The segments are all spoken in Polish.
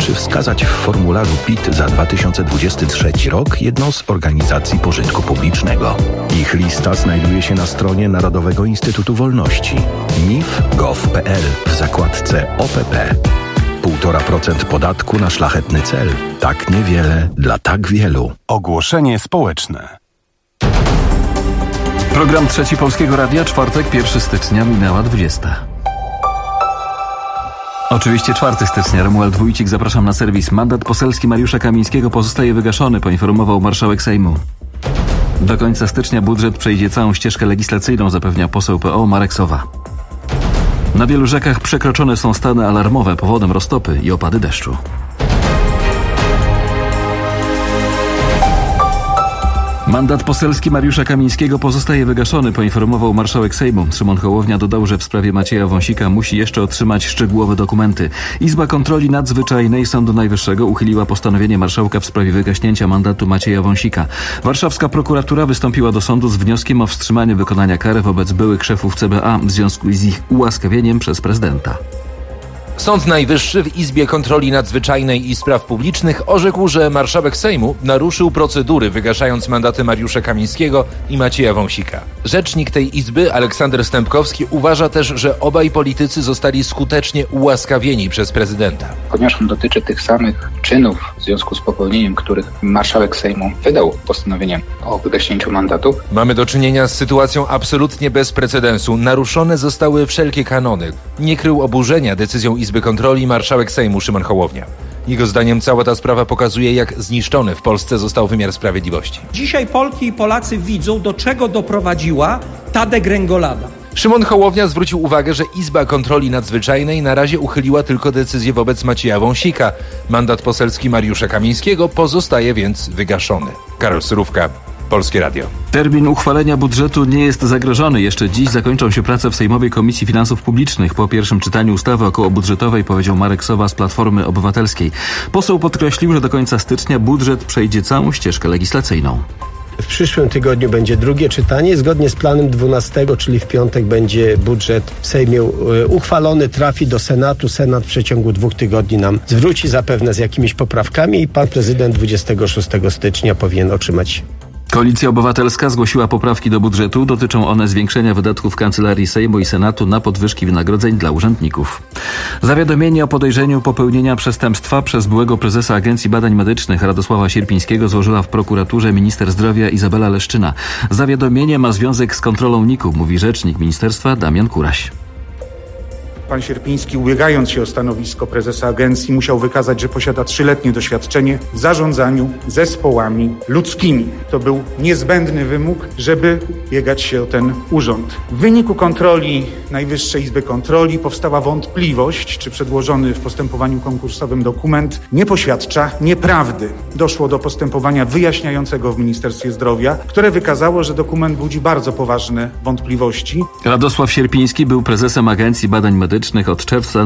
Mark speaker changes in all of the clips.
Speaker 1: wystarczy wskazać w formularzu PIT za 2023 rok jedną z organizacji pożytku publicznego. Ich lista znajduje się na stronie Narodowego Instytutu Wolności nif.gov.pl w zakładce OPP. 1,5% podatku na szlachetny cel. Tak niewiele dla tak wielu.
Speaker 2: Ogłoszenie społeczne.
Speaker 3: Program Trzeci Polskiego Radia, czwartek, 1 stycznia, minęła 20. Oczywiście 4 stycznia. Romuald Wójcik, zapraszam na serwis. Mandat poselski Mariusza Kamińskiego pozostaje wygaszony, poinformował marszałek Sejmu. Do końca stycznia budżet przejdzie całą ścieżkę legislacyjną, zapewnia poseł PO Marek Sowa. Na wielu rzekach przekroczone są stany alarmowe, powodem roztopy i opady deszczu. Mandat poselski Mariusza Kamińskiego pozostaje wygaszony, poinformował marszałek Sejmu. Szymon Hołownia dodał, że w sprawie Macieja Wąsika musi jeszcze otrzymać szczegółowe dokumenty. Izba Kontroli Nadzwyczajnej Sądu Najwyższego uchyliła postanowienie marszałka w sprawie wygaśnięcia mandatu Macieja Wąsika. Warszawska prokuratura wystąpiła do sądu z wnioskiem o wstrzymanie wykonania kary wobec byłych szefów CBA w związku z ich ułaskawieniem przez prezydenta.
Speaker 4: Sąd Najwyższy w Izbie Kontroli Nadzwyczajnej i Spraw Publicznych orzekł, że marszałek Sejmu naruszył procedury, wygaszając mandaty Mariusza Kamińskiego i Macieja Wąsika. Rzecznik tej Izby, Aleksander Stępkowski, uważa też, że obaj politycy zostali skutecznie ułaskawieni przez prezydenta.
Speaker 5: Ponieważ on dotyczy tych samych czynów, w związku z popełnieniem których marszałek Sejmu wydał postanowienie o wygaśnięciu mandatu.
Speaker 4: Mamy do czynienia z sytuacją absolutnie bez precedensu. Naruszone zostały wszelkie kanony. Nie krył oburzenia decyzją Izby Kontroli marszałek Sejmu Szymon Hołownia. Jego zdaniem cała ta sprawa pokazuje, jak zniszczony w Polsce został wymiar sprawiedliwości.
Speaker 6: Dzisiaj Polki i Polacy widzą, do czego doprowadziła ta degrengolada.
Speaker 4: Szymon Hołownia zwrócił uwagę, że Izba Kontroli Nadzwyczajnej na razie uchyliła tylko decyzję wobec Macieja Wąsika. Mandat poselski Mariusza Kamińskiego pozostaje więc wygaszony. Karol Surówka, Polskie Radio.
Speaker 3: Termin uchwalenia budżetu nie jest zagrożony. Jeszcze dziś zakończą się prace w Sejmowej Komisji Finansów Publicznych. Po pierwszym czytaniu ustawy okołobudżetowej, powiedział Marek Sowa z Platformy Obywatelskiej. Poseł podkreślił, że do końca stycznia budżet przejdzie całą ścieżkę legislacyjną.
Speaker 7: W przyszłym tygodniu będzie drugie czytanie. Zgodnie z planem 12, czyli w piątek, będzie budżet w Sejmie uchwalony, trafi do Senatu. Senat w przeciągu 2 tygodni nam zwróci zapewne z jakimiś poprawkami i pan prezydent 26 stycznia powinien otrzymać.
Speaker 3: Koalicja Obywatelska zgłosiła poprawki do budżetu. Dotyczą one zwiększenia wydatków Kancelarii Sejmu i Senatu na podwyżki wynagrodzeń dla urzędników. Zawiadomienie o podejrzeniu popełnienia przestępstwa przez byłego prezesa Agencji Badań Medycznych Radosława Sierpińskiego złożyła w prokuraturze minister zdrowia Izabela Leszczyna. Zawiadomienie ma związek z kontrolą NIK-u, mówi rzecznik ministerstwa Damian Kuraś.
Speaker 8: Pan Sierpiński, ubiegając się o stanowisko prezesa agencji, musiał wykazać, że posiada 3-letnie doświadczenie w zarządzaniu zespołami ludzkimi. To był niezbędny wymóg, żeby ubiegać się o ten urząd. W wyniku kontroli Najwyższej Izby Kontroli powstała wątpliwość, czy przedłożony w postępowaniu konkursowym dokument nie poświadcza nieprawdy. Doszło do postępowania wyjaśniającego w Ministerstwie Zdrowia, które wykazało, że dokument budzi bardzo poważne wątpliwości.
Speaker 3: Radosław Sierpiński był prezesem Agencji Badań Medycznych od czerwca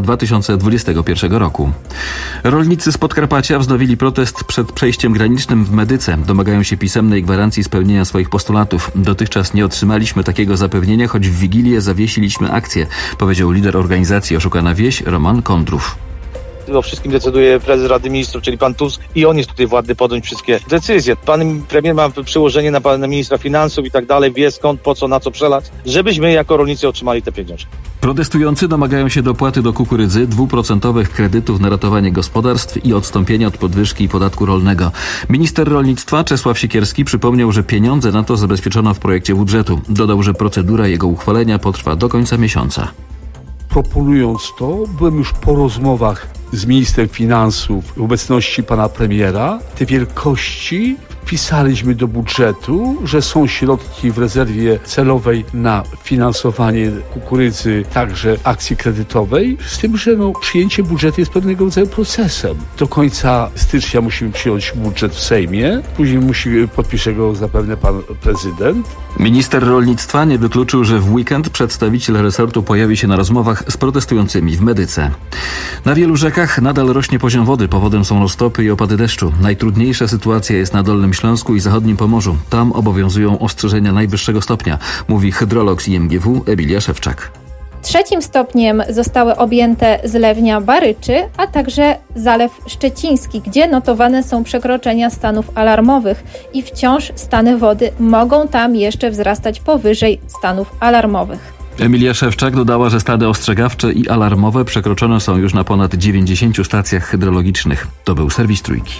Speaker 3: 2021 roku. Rolnicy z Podkarpacia wznowili protest przed przejściem granicznym w Medyce. Domagają się pisemnej gwarancji spełnienia swoich postulatów. Dotychczas nie otrzymaliśmy takiego zapewnienia, choć w Wigilię zawiesiliśmy akcję, powiedział lider organizacji Oszukana Wieś Roman Kądrów.
Speaker 9: O wszystkim decyduje prezes Rady Ministrów, czyli pan Tusk, i on jest tutaj władny podjąć wszystkie decyzje. Pan premier ma przełożenie na pana ministra finansów i tak dalej, wie skąd, po co, na co przelać, żebyśmy jako rolnicy otrzymali te pieniądze.
Speaker 3: Protestujący domagają się dopłaty do kukurydzy, 2% kredytów na ratowanie gospodarstw i odstąpienia od podwyżki podatku rolnego. Minister rolnictwa Czesław Siekierski przypomniał, że pieniądze na to zabezpieczono w projekcie budżetu. Dodał, że procedura jego uchwalenia potrwa do końca miesiąca.
Speaker 10: Proponując to, byłem już po rozmowach z ministrem finansów w obecności pana premiera. Te wielkości wpisaliśmy do budżetu, że są środki w rezerwie celowej na finansowanie kukurydzy, także akcji kredytowej, z tym, że przyjęcie budżetu jest pewnego rodzaju procesem. Do końca stycznia musimy przyjąć budżet w Sejmie, później podpisze go zapewne pan prezydent.
Speaker 3: Minister rolnictwa nie wykluczył, że w weekend przedstawiciel resortu pojawi się na rozmowach z protestującymi w Medyce. Na wielu rzekach nadal rośnie poziom wody, powodem są roztopy i opady deszczu. Najtrudniejsza sytuacja jest na Dolnym Śląsku i zachodnim Pomorzu. Tam obowiązują ostrzeżenia najwyższego stopnia, mówi hydrolog z IMGW Emilia Szewczak.
Speaker 11: Trzecim stopniem zostały objęte zlewnia Baryczy, a także Zalew Szczeciński, gdzie notowane są przekroczenia stanów alarmowych i wciąż stany wody mogą tam jeszcze wzrastać powyżej stanów alarmowych.
Speaker 3: Emilia Szewczak dodała, że stany ostrzegawcze i alarmowe przekroczone są już na ponad 90 stacjach hydrologicznych. To był serwis Trójki.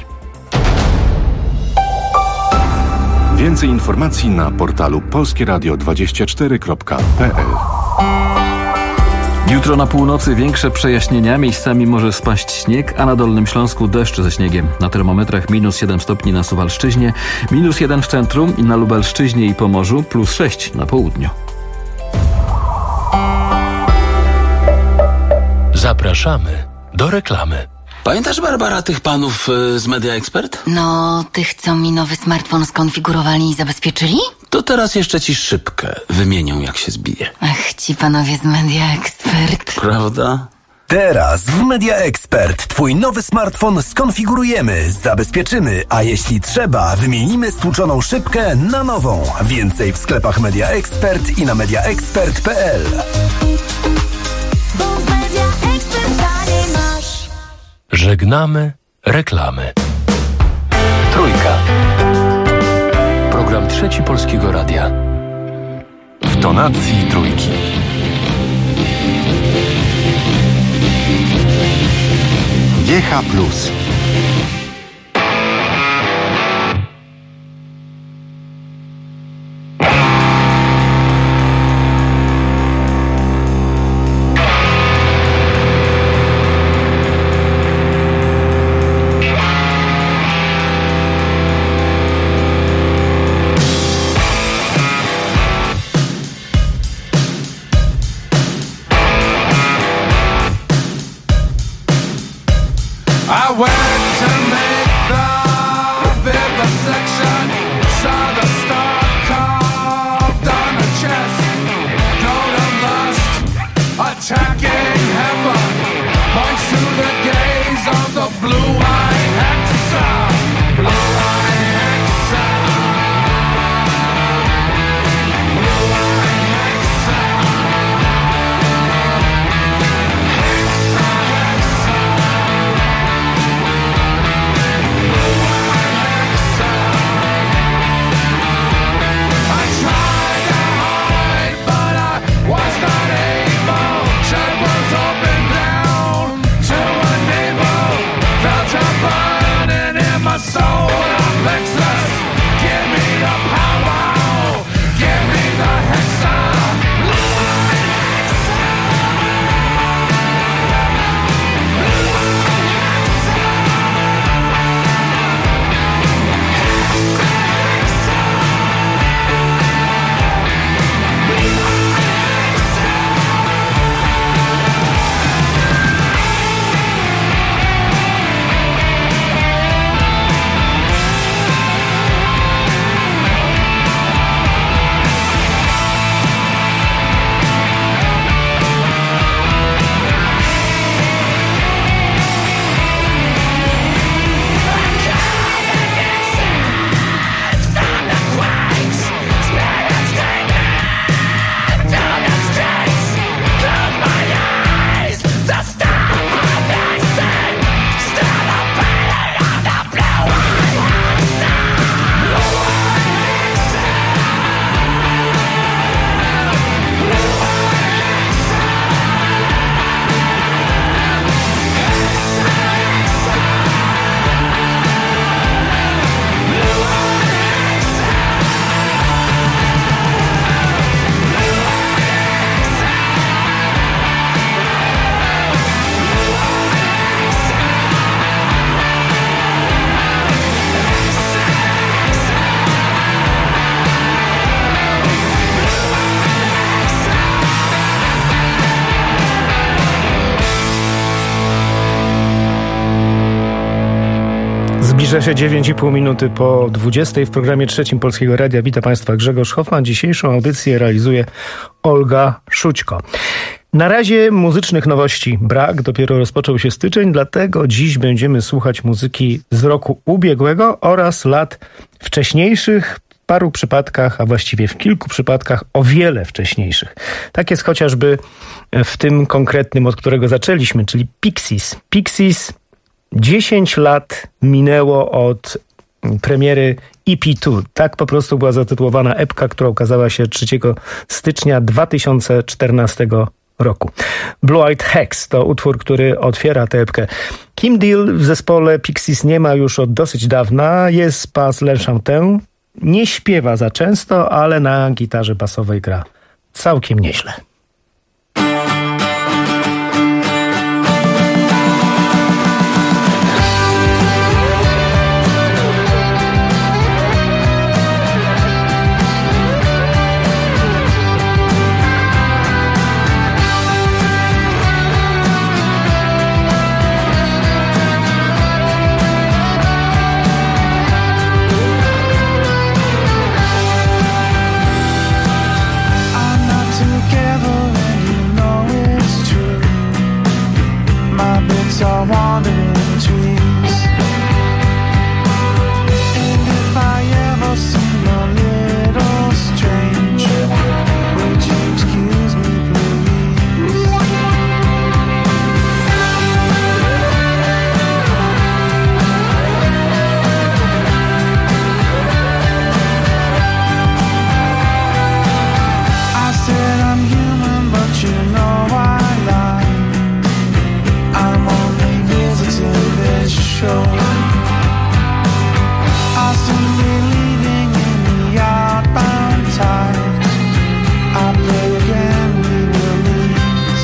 Speaker 2: Więcej informacji na portalu polskieradio24.pl.
Speaker 3: Jutro na północy większe przejaśnienia, miejscami może spaść śnieg, a na Dolnym Śląsku deszcz ze śniegiem. Na termometrach -7 stopni na Suwalszczyźnie, -1 w centrum i na Lubelszczyźnie i Pomorzu, +6 na południu.
Speaker 1: Zapraszamy do reklamy.
Speaker 12: Pamiętasz, Barbara, tych panów z Media Expert?
Speaker 13: No, tych, co mi nowy smartfon skonfigurowali i zabezpieczyli?
Speaker 12: To teraz jeszcze ci szybkę wymienią, jak się zbije.
Speaker 13: Ach, ci panowie z Media Expert.
Speaker 12: Prawda?
Speaker 14: Teraz w Media Expert twój nowy smartfon skonfigurujemy, zabezpieczymy, a jeśli trzeba, wymienimy stłuczoną szybkę na nową. Więcej w sklepach Media Expert i na mediaexpert.pl.
Speaker 1: Żegnamy reklamy. Trójka. Program Trzeci Polskiego Radia.
Speaker 2: W tonacji Trójki.
Speaker 15: GH+.
Speaker 16: I went to make the vivisection, saw the star carved on the chest, note of lust, attacking heaven, points to the gaze of the blue-eyed hexer, blue-eyed hexer, blue-eyed hexer.
Speaker 17: Zbliża się 9,5 minuty po 20 w programie Trzecim Polskiego Radia. Witam Państwa, Grzegorz Hoffman. Dzisiejszą audycję realizuje Olga Szućko. Na razie muzycznych nowości brak, dopiero rozpoczął się styczeń, dlatego dziś będziemy słuchać muzyki z roku ubiegłego oraz lat wcześniejszych. paru przypadkach, a właściwie w kilku przypadkach o wiele wcześniejszych. Tak jest chociażby w tym konkretnym, od którego zaczęliśmy, czyli Pixies. Pixies 10 lat minęło od premiery EP2. Tak po prostu była zatytułowana epka, która ukazała się 3 stycznia 2014 roku. Blue Eyed Hex to utwór, który otwiera tę epkę. Kim Deal w zespole Pixies nie ma już od dosyć dawna. Jest pas Le Chantin. Nie śpiewa za często, ale na gitarze basowej gra całkiem nieźle.
Speaker 16: Are wandering trees, and if I ever seem a little strange, would you excuse me, please? I said I'm human, but you know I lie. I'm only visiting this show. I'll soon be leaving in the outbound tide. I'll play again, we will meet.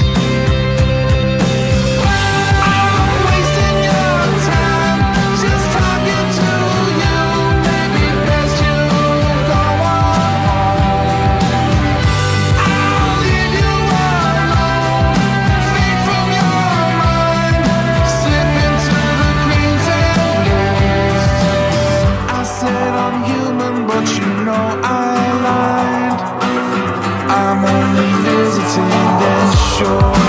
Speaker 16: I'm wasting your time, just talking to you. Maybe best you go on home. I'll leave you alone, fade from your mind, slip into the greens and blues. I said I'm human, but you know I lied. I'm only visiting this shore.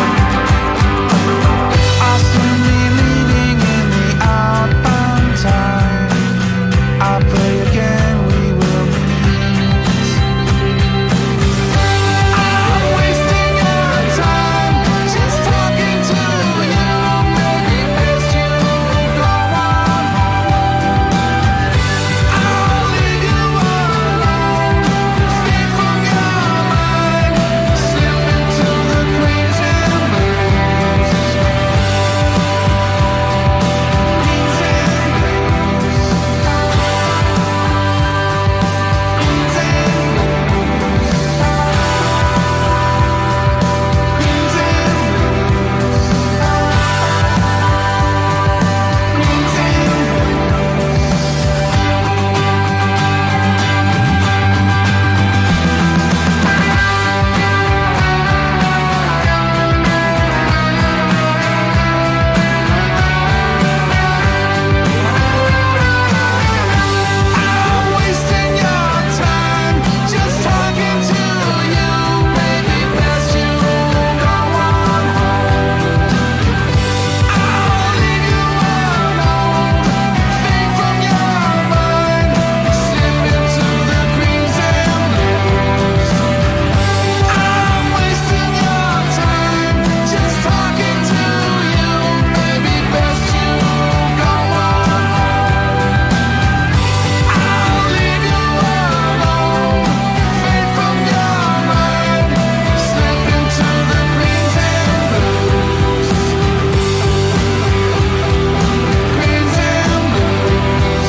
Speaker 16: I'll soon be leaving in the outbound tide. I'll play again, we will meet. I'm wasting your time, just talking to you. Maybe best you go on home. I'll leave you alone, fade from your mind, slip into the greens and blues. Greens and blues. Greens and blues. Greens and blues. Greens I'm wasting your time, just talking to you. Maybe best you go on home. I'll leave you alone, fade from your mind, slip into the greens and blues. I'm wasting your time, just talking to you. Maybe best you go on home. I'll leave you alone, fade from your mind, slip into the greens and blues. Greens and blues.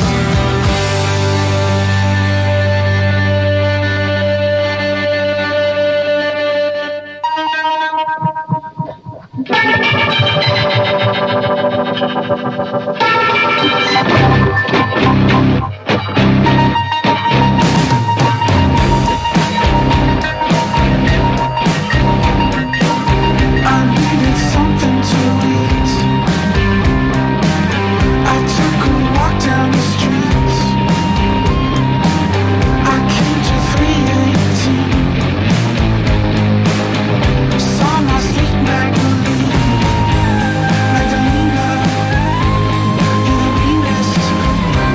Speaker 16: I needed something to eat. I took a walk down the street. I came to 318. Saw my sweet Magdalena, you're the meanest.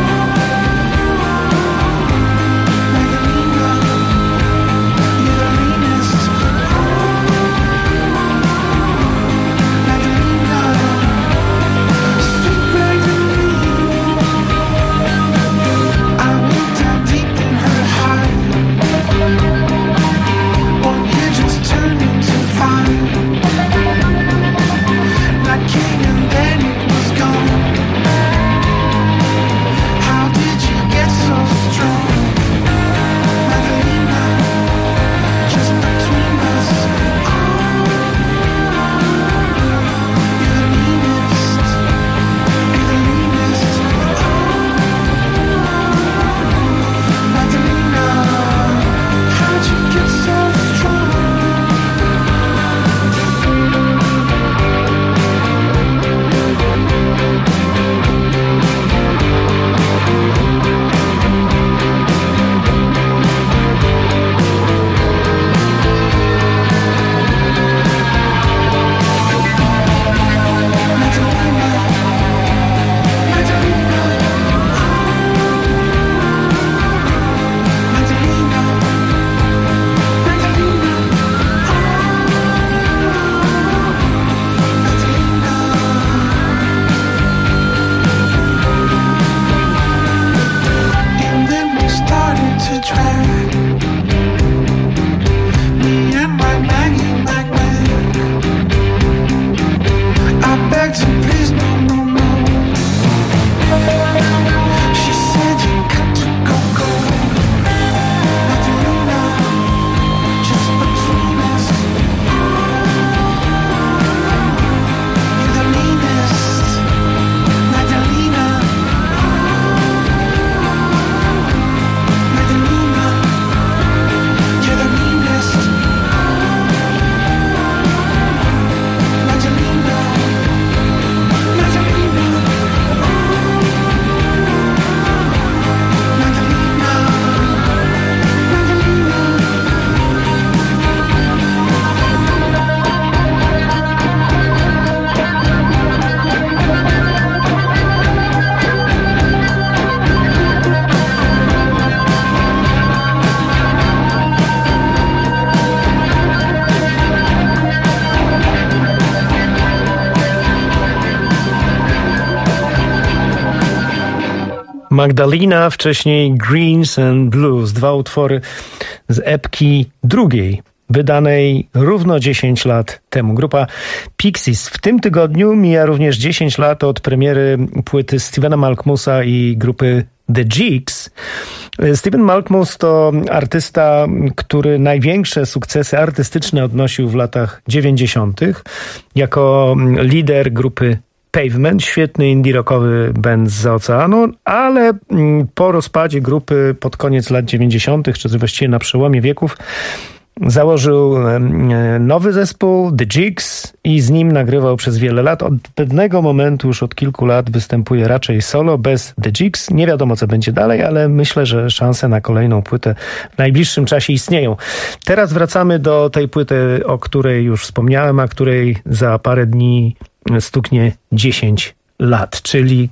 Speaker 17: Magdalena, wcześniej Greens and Blues. 2 utwory z epki drugiej, wydanej równo 10 lat temu. Grupa Pixies. W tym tygodniu mija również 10 lat od premiery płyty Stevena Malkmusa i grupy The Jigs. Steven Malkmus to artysta, który największe sukcesy artystyczne odnosił w latach 90. jako lider grupy Pavement, świetny indie rockowy band zza oceanu, ale po rozpadzie grupy pod koniec lat 90., czy właściwie na przełomie wieków, założył nowy zespół, The Jigs, i z nim nagrywał przez wiele lat. Od pewnego momentu, już od kilku lat, występuje raczej solo, bez The Jigs. Nie wiadomo, co będzie dalej, ale myślę, że szanse na kolejną płytę w najbliższym czasie istnieją. Teraz wracamy do tej płyty, o której już wspomniałem, a której za parę dni stuknie 10 lat, czyli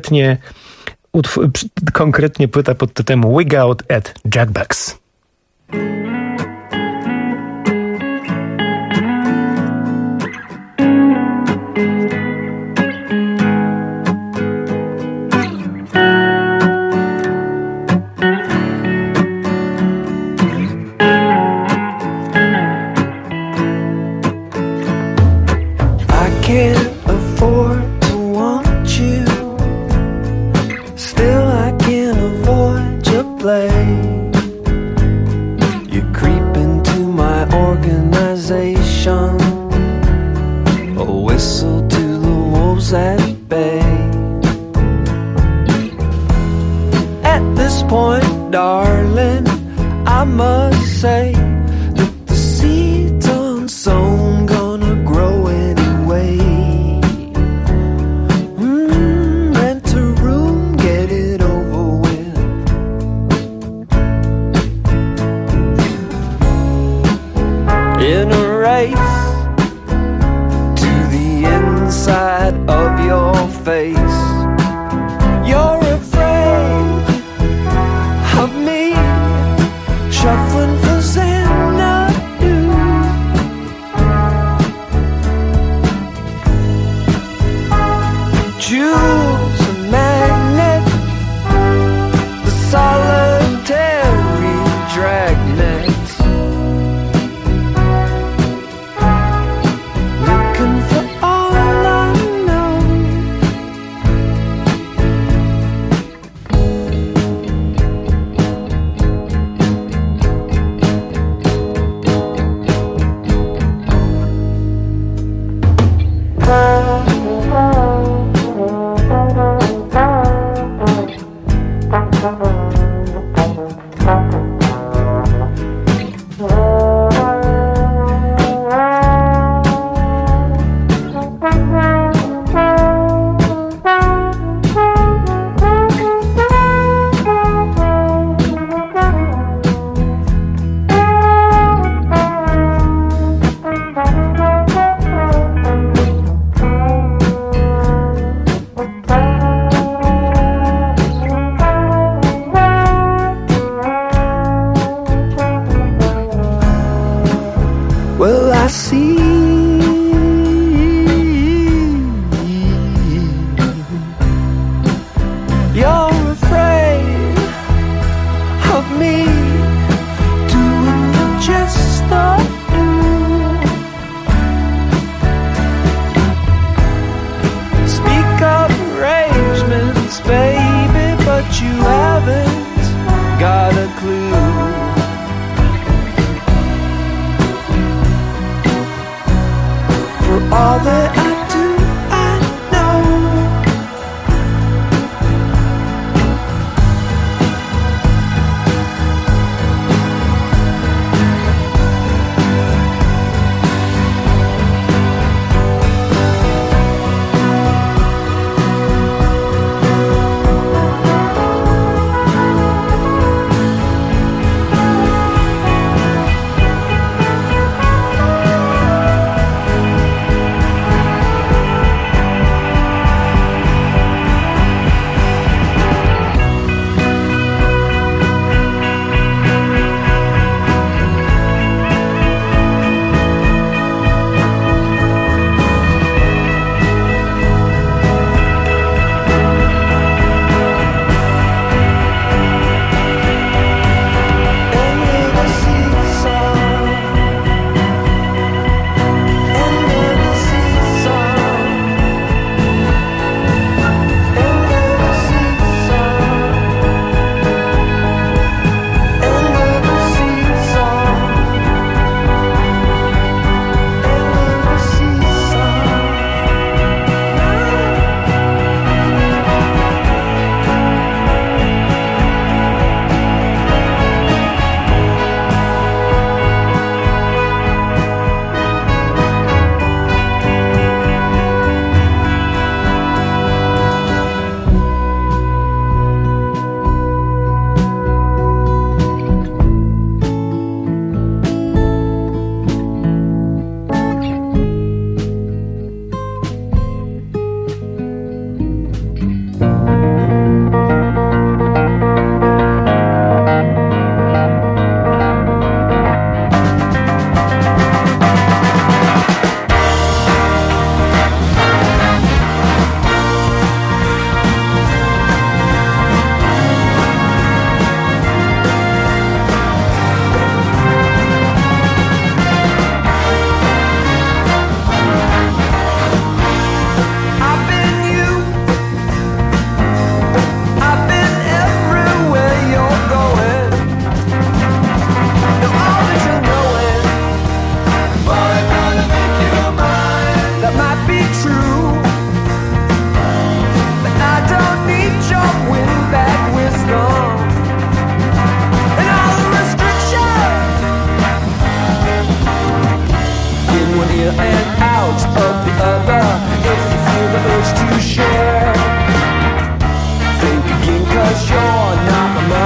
Speaker 17: konkretnie płyta pod tytułem Wig Out at Jackbacks.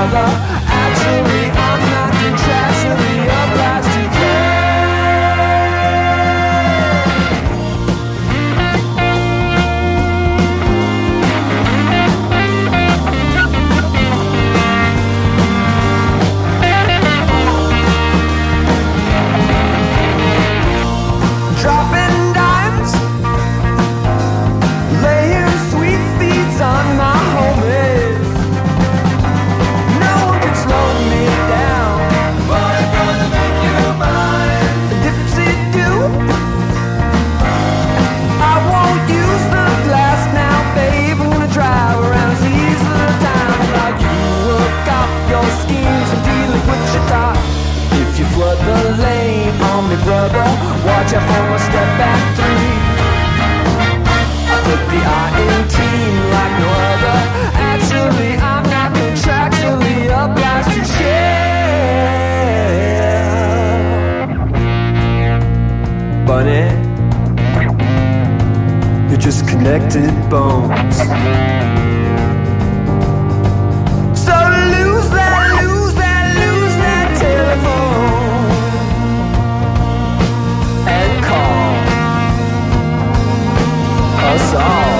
Speaker 16: brother. Actually, I'm not contractually obliged to dropping dimes, laying sweet feeds on my homies. No one can slow me down, but I'm gonna make you mine. Dipsy-do, I won't use the glass now, babe. I'm gonna drive around these little towns like you work out your schemes and deal with Wichita. If you flood the lane on me, brother, watch out for my step back three. I put the I in team like no other. Actually, I'm not contractually obliged to share. Bunny, you're just connected bones. So lose that telephone and call us all.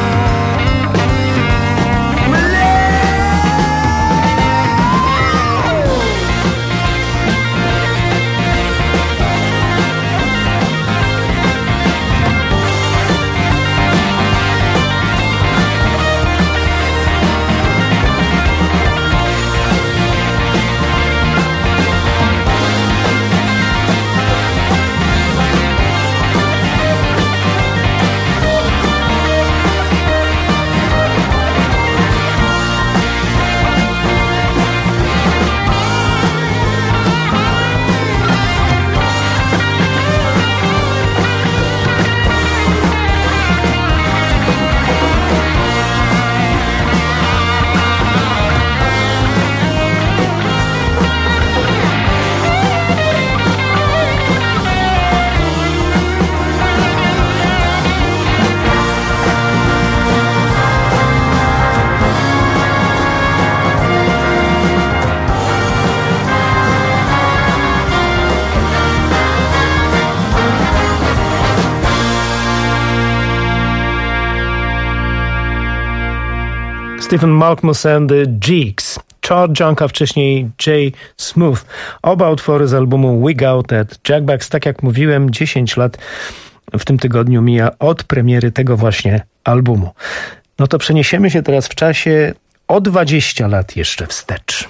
Speaker 17: Stephen Malkmus and the Jigs, Chord Junk, a wcześniej Jay Smooth. Oba utwory z albumu We Got That Jackbacks. Tak jak mówiłem, 10 lat w tym tygodniu mija od premiery tego właśnie albumu. No to przeniesiemy się teraz w czasie o 20 lat jeszcze wstecz.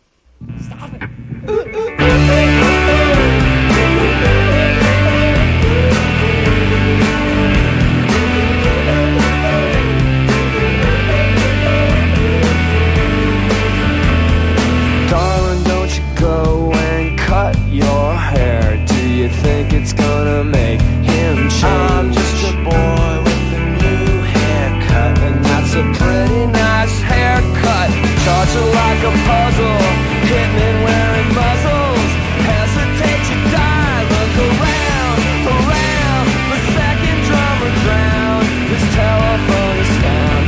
Speaker 16: Your hair, do you think it's gonna make him change? I'm just a boy with a new haircut, and that's a pretty nice haircut. Torture like a puzzle, hitmen wearing muzzles. Hesitate to die, look around, the second drummer drowned. His telephone is found.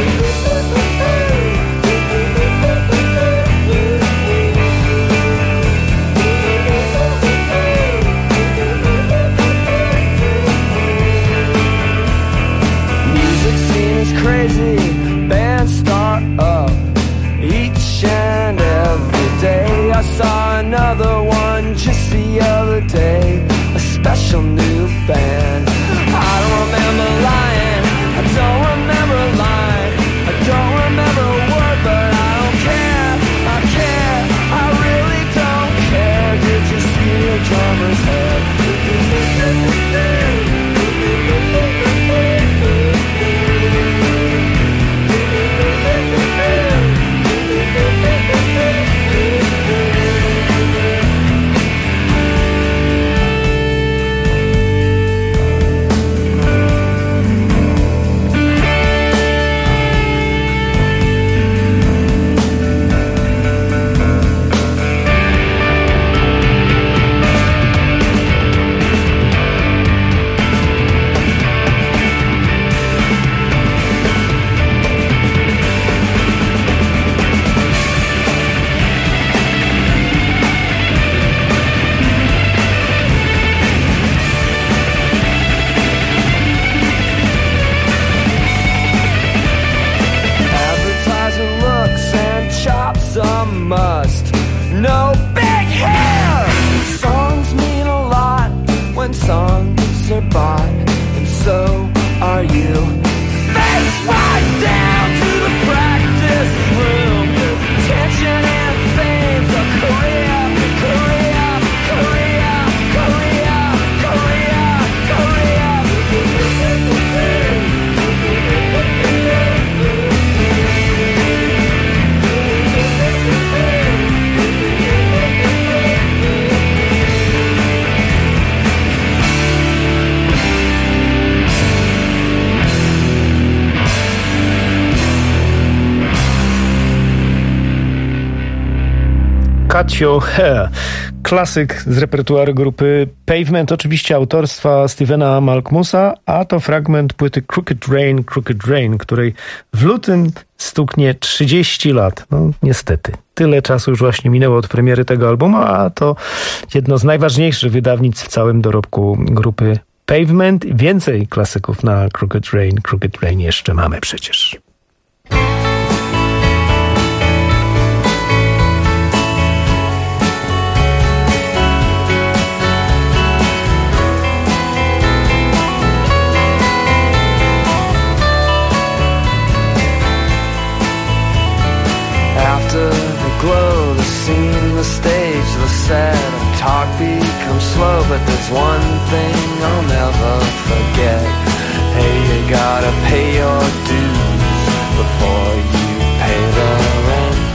Speaker 16: Crazy bands start up each and every day. I saw another one just the other day, a special new band. I don't remember lying, I don't remember lying, I don't remember a word, but I don't care, I really don't care. Did you see the drummer's head? no big hair. Songs mean a lot when songs are bought, and so are you. Face right down to the practice room. Tension and fame, the career, career, career, career, career, career.
Speaker 17: Cut Your Hair. Klasyk z repertuaru grupy Pavement, oczywiście autorstwa Stevena Malkmusa, a to fragment płyty Crooked Rain, której w lutym stuknie 30 lat. No niestety, tyle czasu już właśnie minęło od premiery tego albumu, a to jedno z najważniejszych wydawnictw w całym dorobku grupy Pavement. Więcej klasyków na Crooked Rain jeszcze mamy przecież.
Speaker 16: After the glow, the scene, the stage, the set, talk becomes slow, but there's one thing I'll never forget. Hey, you gotta pay your dues before you pay the rent.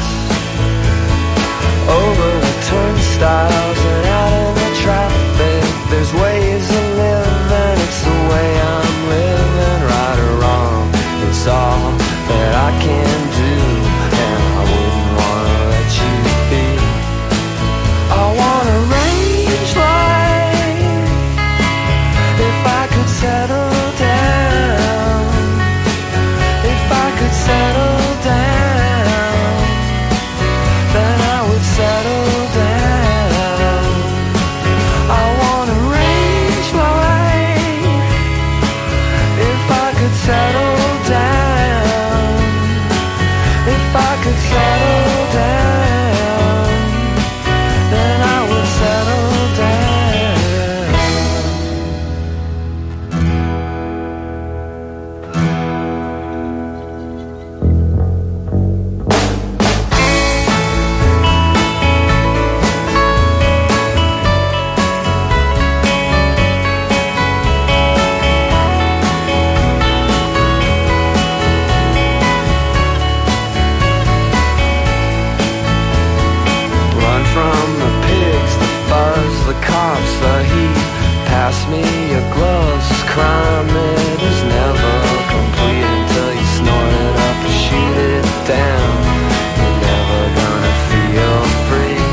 Speaker 16: Over the turnstiles and out in the traffic, there's ways to live, and it's the way I'm living, right or wrong. It's all that I can do, and I wouldn't wanna let you be. I want a range life. If I could settle down, if I could settle down, then I would settle down. I want a range life. If I could settle down, if I could settle down, then I would settle down. Run from the pigs, the fuzz, the cops, the heat. Pass me your gloves. Crime, it is never complete until you snort it up and shoot it down. You're never gonna feel free.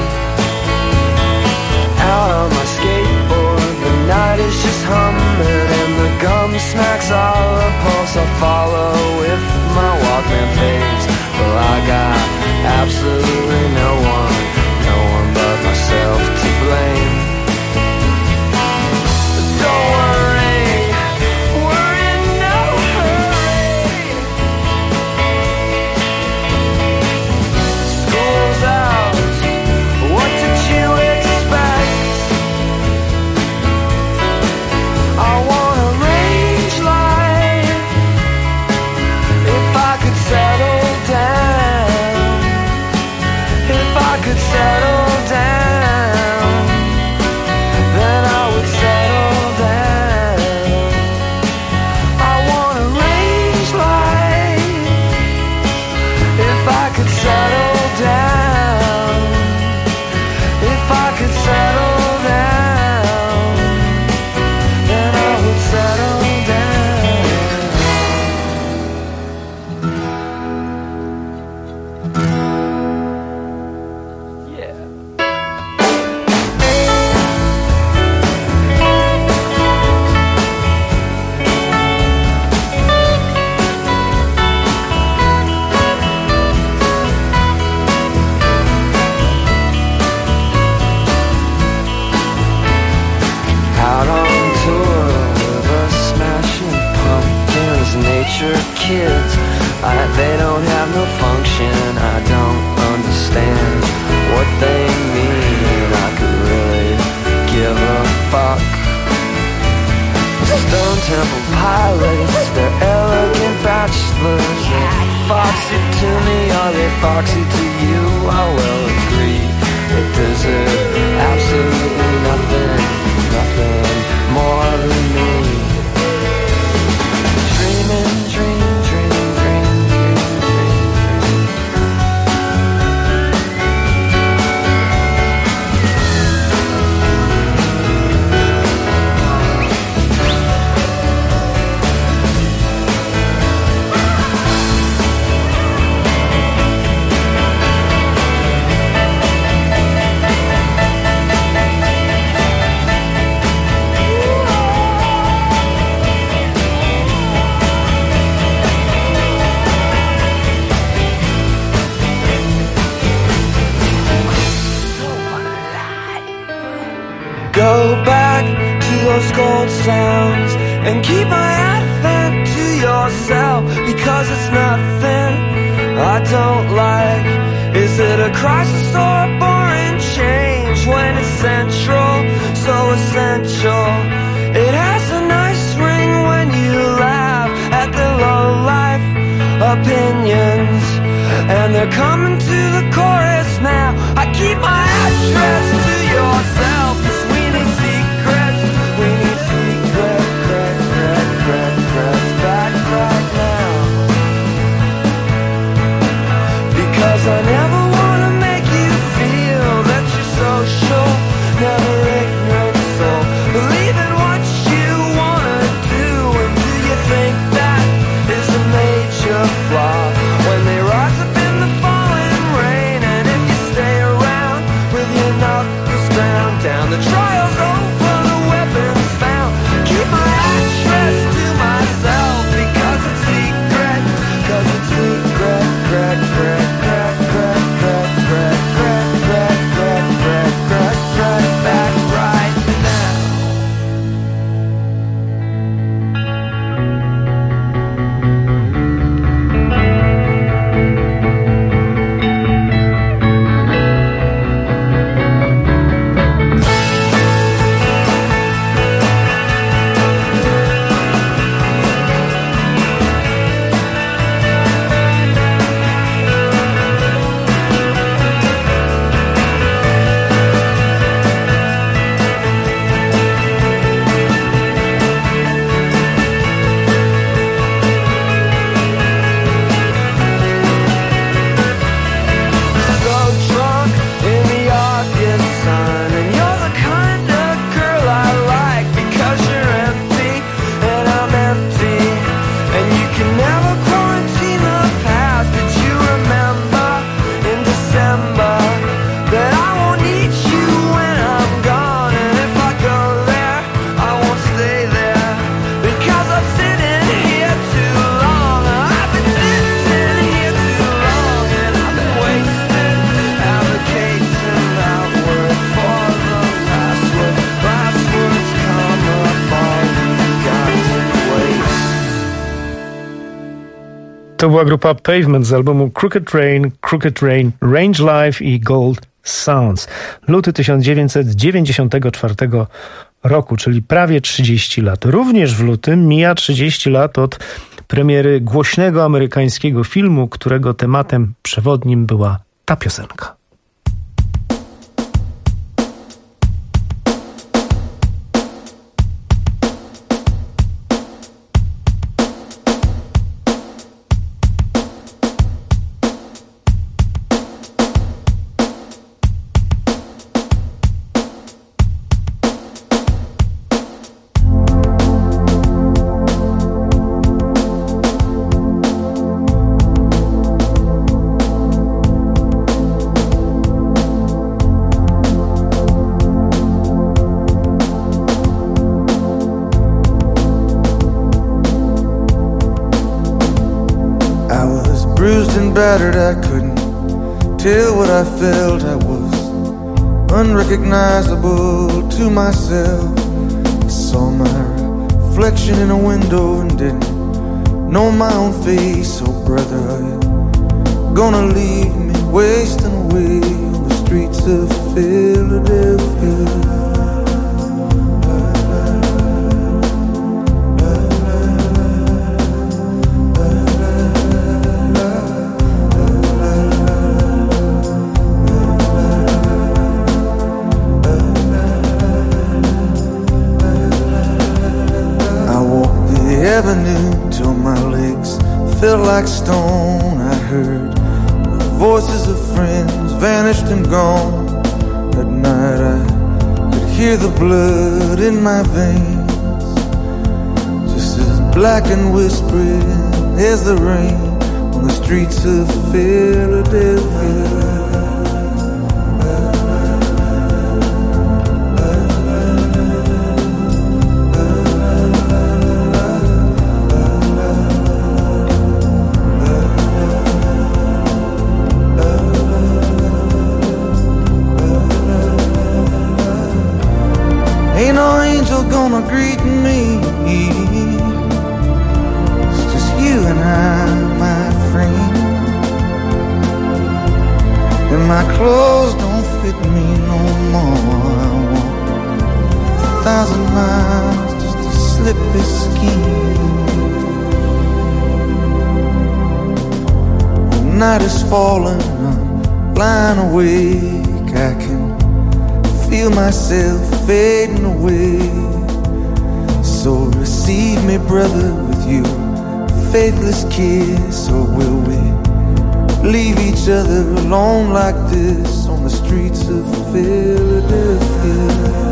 Speaker 16: Out on my skateboard, the night is just humming, and the gum smacks all the pulse. I follow if my Walkman fades. Well, I got absolutely no one but myself to blame. Don't worry, we're in no hurry. School's out, what did you expect? I want a range life. If I could settle down, if I could settle down, then I would settle down. I want a range life. If I could settle down, if I could settle down, then I would settle down. Yeah. Out on tour with a smashing pumpkins, nature kids. They don't have no function. I don't understand what they temple pilots, they're elegant bachelors. They're foxy to me, are they foxy to you? I will agree that there's absolutely nothing more than me. Dreaming, dream, dream, dream, dream, dream. Go back to those gold sounds and keep my advent to yourself, because it's nothing I don't like. Is it a crisis or a boring change when it's central, so essential? It has a nice ring when you laugh at the low-life opinions, and they're coming to the chorus now. I keep my address to yourself, 'cause we need secrets back right now. Because I never wanna make you feel that you're social, never ignorant, so believe in what you wanna do. And do you think that is a major flaw when they rise up in the falling rain? And if you stay around with your knuckles ground down, the trial's over, the weapons found. Keep my address to myself, because it's secret, 'cause it's secret, crack, crack, crack, crack, crack, crack, crack, crack, crack, crack, crack, crack, back right now.
Speaker 17: To była grupa Pavement z albumu Crooked Rain, Range Life i Gold Sounds. Luty 1994 roku, czyli prawie 30 lat. Również w lutym mija 30 lat od premiery głośnego amerykańskiego filmu, którego tematem przewodnim była ta piosenka.
Speaker 18: Battered, I couldn't tell what I felt. I was unrecognizable to myself. I saw my reflection in a window and didn't know my own face. Oh brother, are you gonna leave me wasting away on the streets of Philadelphia? like stone. I heard the voices of friends vanished and gone. At night I could hear the blood in my veins, just as black and whispering as the rain on the streets of Philadelphia. Ain't no angel gonna greet me. It's just you and I, my friend. And my clothes don't fit me no more. I walk 1,000 miles just to slip this skin. The night is falling, I'm blind awake. I can feel myself fading away. So receive me, brother, with you faithless kiss. Or will we leave each other alone like this on the streets of Philadelphia?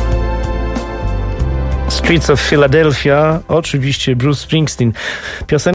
Speaker 17: Streets of Philadelphia, oczywiście Bruce Springsteen. Piosenka